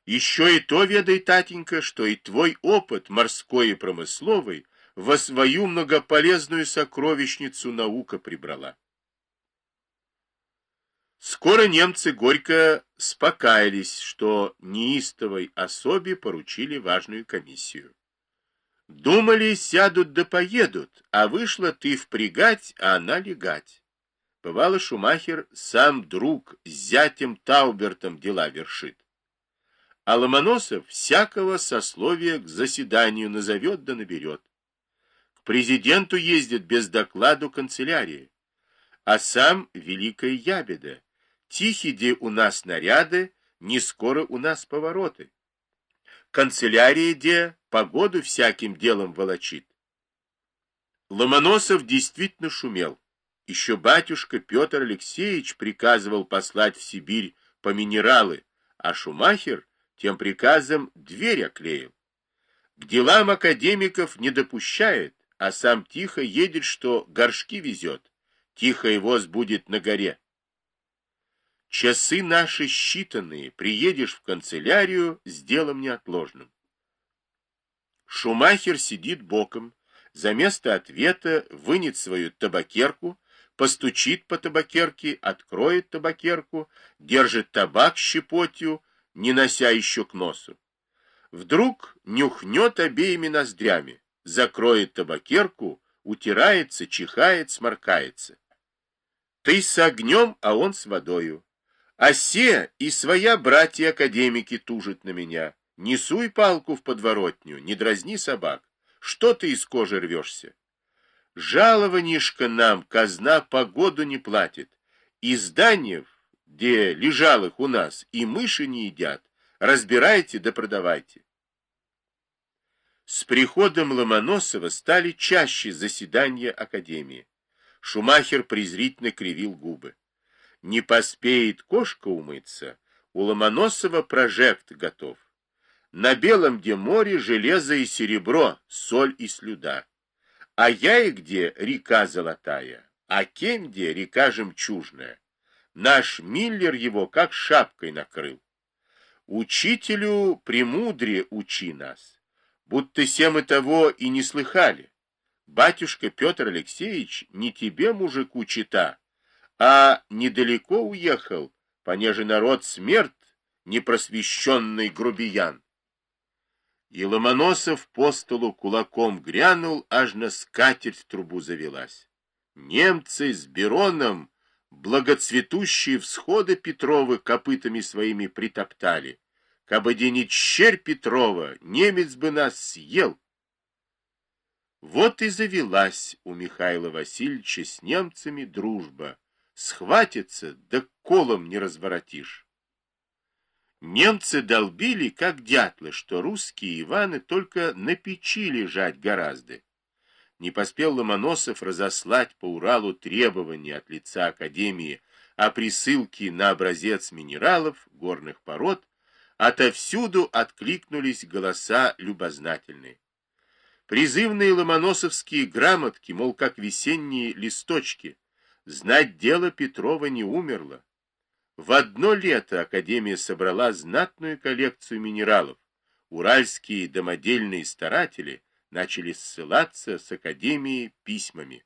Еще и то ведай, татенька, что и твой опыт морской и промысловый во свою многополезную сокровищницу наука прибрала. Скоро немцы горько спокаялись, что неистовой особе поручили важную комиссию. Думали, сядут да поедут, а вышла ты впрягать, а она легать. Бывало, Шумахер сам друг с зятем Таубертом дела вершит. А Ломоносов всякого сословия к заседанию назовет да наберет. К президенту ездит без докладу канцелярии, а сам великая ябеда. Тихи де у нас наряды, не скоро у нас повороты. Канцелярия де погоду всяким делом волочит. Ломоносов действительно шумел. Еще батюшка Петр Алексеевич приказывал послать в Сибирь по минералы, а Шумахер тем приказом дверь оклеил. К делам академиков не допущает, а сам тихо едет, что горшки везет. Тихо и воз будет на горе. Часы наши считанные, приедешь в канцелярию с делом неотложным. Шумахер сидит боком, за место ответа вынет свою табакерку, постучит по табакерке, откроет табакерку, держит табак щепотью, не нося еще к носу. Вдруг нюхнет обеими ноздрями, закроет табакерку, утирается, чихает, сморкается. Ты с огнем, а он с водою. А се и своя братья-академики тужат на меня. Не суй палку в подворотню, не дразни собак. Что ты из кожи рвешься? Жалованишко нам казна погоду не платит. И зданий, где лежалых у нас, и мыши не едят. Разбирайте да продавайте. С приходом Ломоносова стали чаще заседания академии. Шумахер презрительно кривил губы. Не поспеет кошка умыться, у Ломоносова прожект готов. На белом где море железо и серебро, соль и слюда. А я и где река золотая, а кем где река жемчужная. Наш Миллер его как шапкой накрыл. Учителю премудре учи нас, будто се мы того и не слыхали. Батюшка Петр Алексеевич не тебе, мужику, чита, а недалеко уехал, понеже народ смерть, непросвещенный грубиян. И Ломоносов по столу кулаком грянул, аж на скатерть в трубу завелась. Немцы с Бероном благоцветущие всходы Петровы копытами своими притоптали. Кабы де не черь Петрова, немец бы нас съел. Вот и завелась у Михаила Васильевича с немцами дружба. Схватится, да колом не разворотишь. Немцы долбили, как дятлы, что русские Иваны только на печи лежать гораздо. Не поспел Ломоносов разослать по Уралу требования от лица Академии о присылке на образец минералов, горных пород, отовсюду откликнулись голоса любознательные. Призывные ломоносовские грамотки, мол, как весенние листочки, знать дело Петрова не умерло. В одно лето Академия собрала знатную коллекцию минералов. Уральские домодельные старатели начали ссылаться с Академией письмами.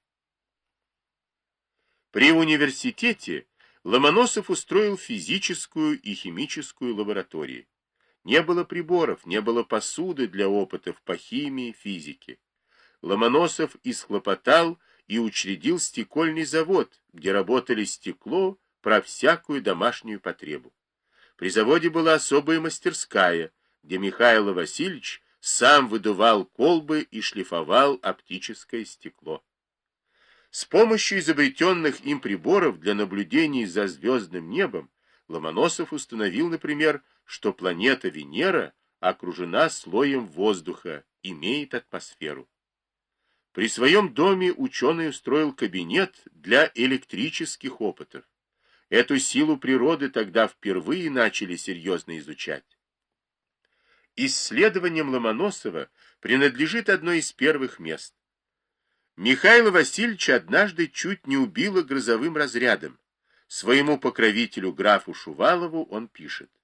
При университете Ломоносов устроил физическую и химическую лаборатории. Не было приборов, не было посуды для опытов по химии, физике. Ломоносов исхлопотал и учредил стекольный завод, где работали стекло про всякую домашнюю потребу. При заводе была особая мастерская, где Михаил Васильевич сам выдувал колбы и шлифовал оптическое стекло. С помощью изобретенных им приборов для наблюдений за звездным небом Ломоносов установил, например, что планета Венера окружена слоем воздуха, имеет атмосферу. При своем доме ученый устроил кабинет для электрических опытов. Эту силу природы тогда впервые начали серьезно изучать. Исследованиям Ломоносова принадлежит одно из первых мест. Михаила Васильевича однажды чуть не убило грозовым разрядом. Своему покровителю графу Шувалову он пишет.